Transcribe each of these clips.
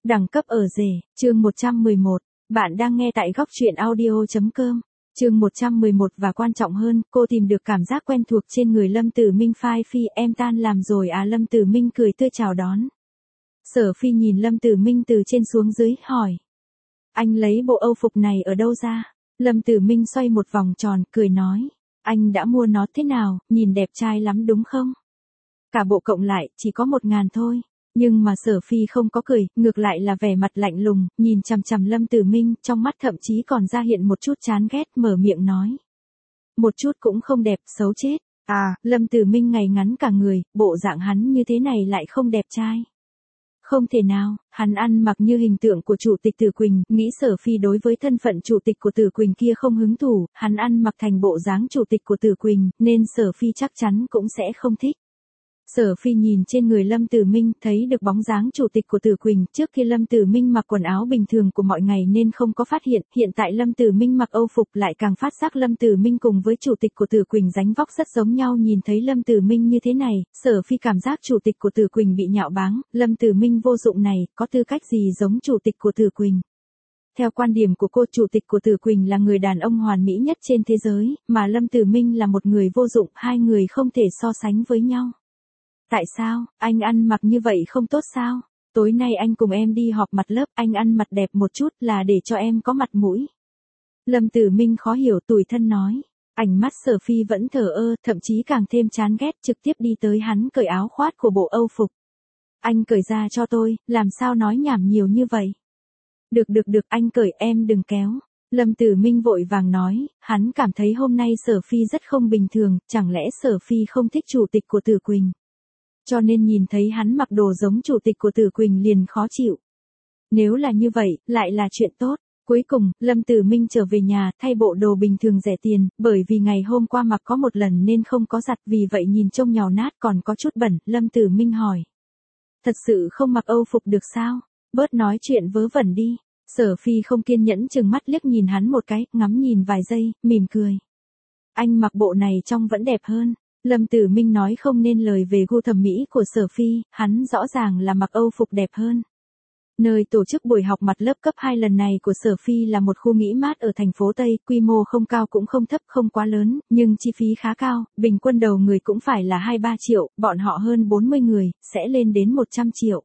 Đẳng cấp ở rể, chương 111. Bạn đang nghe tại góc truyện audio.com. Chương 111 và quan trọng hơn, cô tìm được cảm giác quen thuộc trên người Lâm Tử Minh. Phai Phi, em tan làm rồi à? Lâm Tử Minh cười tươi chào đón. Sở Phi nhìn Lâm Tử Minh từ trên xuống dưới, hỏi. Anh lấy bộ âu phục này ở đâu ra? Lâm Tử Minh xoay một vòng tròn, cười nói. Anh đã mua nó thế nào, nhìn đẹp trai lắm đúng không? Cả bộ cộng lại, chỉ có 1.000 thôi. Nhưng mà Sở Phi không có cười, ngược lại là vẻ mặt lạnh lùng, nhìn chằm chằm Lâm Tử Minh, trong mắt thậm chí còn ra hiện một chút chán ghét, mở miệng nói. Một chút cũng không đẹp, xấu chết. À, Lâm Tử Minh ngày ngắn cả người, bộ dạng hắn như thế này lại không đẹp trai. Không thể nào, hắn ăn mặc như hình tượng của Chủ tịch Tử Quỳnh, nghĩ Sở Phi đối với thân phận Chủ tịch của Tử Quỳnh kia không hứng thú, hắn ăn mặc thành bộ dáng Chủ tịch của Tử Quỳnh, nên Sở Phi chắc chắn cũng sẽ không thích. Sở Phi nhìn trên người Lâm Tử Minh, thấy được bóng dáng Chủ tịch của Tử Quỳnh, trước kia Lâm Tử Minh mặc quần áo bình thường của mọi ngày nên không có phát hiện, hiện tại Lâm Tử Minh mặc âu phục lại càng phát giác Lâm Tử Minh cùng với Chủ tịch của Tử Quỳnh dáng vóc rất giống nhau. Nhìn thấy Lâm Tử Minh như thế này, Sở Phi cảm giác Chủ tịch của Tử Quỳnh bị nhạo báng, Lâm Tử Minh vô dụng này, có tư cách gì giống Chủ tịch của Tử Quỳnh. Theo quan điểm của cô, Chủ tịch của Tử Quỳnh là người đàn ông hoàn mỹ nhất trên thế giới, mà Lâm Tử Minh là một người vô dụng, hai người không thể so sánh với nhau. Tại sao, anh ăn mặc như vậy không tốt sao? Tối nay anh cùng em đi họp mặt lớp, anh ăn mặc đẹp một chút là để cho em có mặt mũi. Lâm Tử Minh khó hiểu tủi thân nói. Ánh mắt Sở Phi vẫn thờ ơ, thậm chí càng thêm chán ghét, trực tiếp đi tới hắn cởi áo khoác của bộ âu phục. Anh cởi ra cho tôi, làm sao nói nhảm nhiều như vậy? Được, anh cởi, em đừng kéo. Lâm Tử Minh vội vàng nói, hắn cảm thấy hôm nay Sở Phi rất không bình thường, chẳng lẽ Sở Phi không thích Chủ tịch của Tử Quỳnh? Cho nên nhìn thấy hắn mặc đồ giống Chủ tịch của Tử Quỳnh liền khó chịu. Nếu là như vậy, lại là chuyện tốt. Cuối cùng, Lâm Tử Minh trở về nhà, thay bộ đồ bình thường rẻ tiền, bởi vì ngày hôm qua mặc có một lần nên không có giặt, vì vậy nhìn trông nhàu nát còn có chút bẩn. Lâm Tử Minh hỏi. Thật sự không mặc âu phục được sao? Bớt nói chuyện vớ vẩn đi. Sở Phi không kiên nhẫn chừng mắt liếc nhìn hắn một cái, ngắm nhìn vài giây, mỉm cười. Anh mặc bộ này trông vẫn đẹp hơn. Lâm Tử Minh nói không nên lời về gu thẩm mỹ của Sở Phi, hắn rõ ràng là mặc âu phục đẹp hơn. Nơi tổ chức buổi học mặt lớp cấp 2 lần này của Sở Phi là một khu nghỉ mát ở thành phố Tây, quy mô không cao cũng không thấp, không quá lớn, nhưng chi phí khá cao, bình quân đầu người cũng phải là 2-3 triệu, bọn họ hơn 40 người, sẽ lên đến 100 triệu.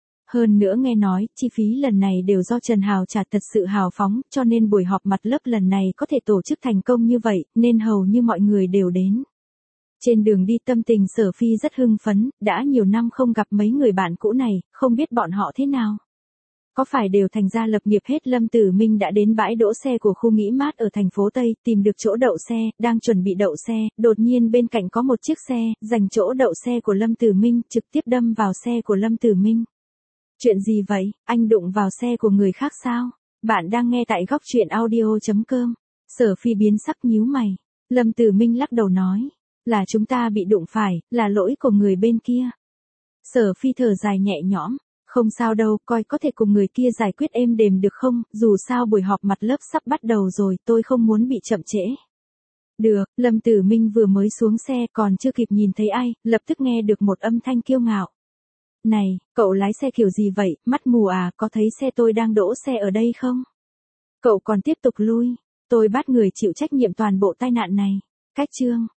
Hơn nữa nghe nói, chi phí lần này đều do Trần Hào trả, thật sự hào phóng, cho nên buổi họp mặt lớp lần này có thể tổ chức thành công như vậy, nên hầu như mọi người đều đến. Trên đường đi tâm tình Sở Phi rất hưng phấn, đã nhiều năm không gặp mấy người bạn cũ này, không biết bọn họ thế nào. Có phải đều thành gia lập nghiệp hết? Lâm Tử Minh đã đến bãi đỗ xe của khu nghỉ mát ở thành phố Tây, tìm được chỗ đậu xe, đang chuẩn bị đậu xe, đột nhiên bên cạnh có một chiếc xe, giành chỗ đậu xe của Lâm Tử Minh, trực tiếp đâm vào xe của Lâm Tử Minh. Chuyện gì vậy, anh đụng vào xe của người khác sao? Bạn đang nghe tại góc truyện audio.com. Sở Phi biến sắc nhíu mày. Lâm Tử Minh lắc đầu nói. Là chúng ta bị đụng phải, là lỗi của người bên kia. Sở Phi thở dài nhẹ nhõm. Không sao đâu, coi có thể cùng người kia giải quyết êm đềm được không, dù sao buổi họp mặt lớp sắp bắt đầu rồi, tôi không muốn bị chậm trễ. Được, Lâm Tử Minh vừa mới xuống xe còn chưa kịp nhìn thấy ai, lập tức nghe được một âm thanh kiêu ngạo. Này, cậu lái xe kiểu gì vậy, mắt mù à, có thấy xe tôi đang đỗ xe ở đây không? Cậu còn tiếp tục lui, tôi bắt người chịu trách nhiệm toàn bộ tai nạn này. Cách chương.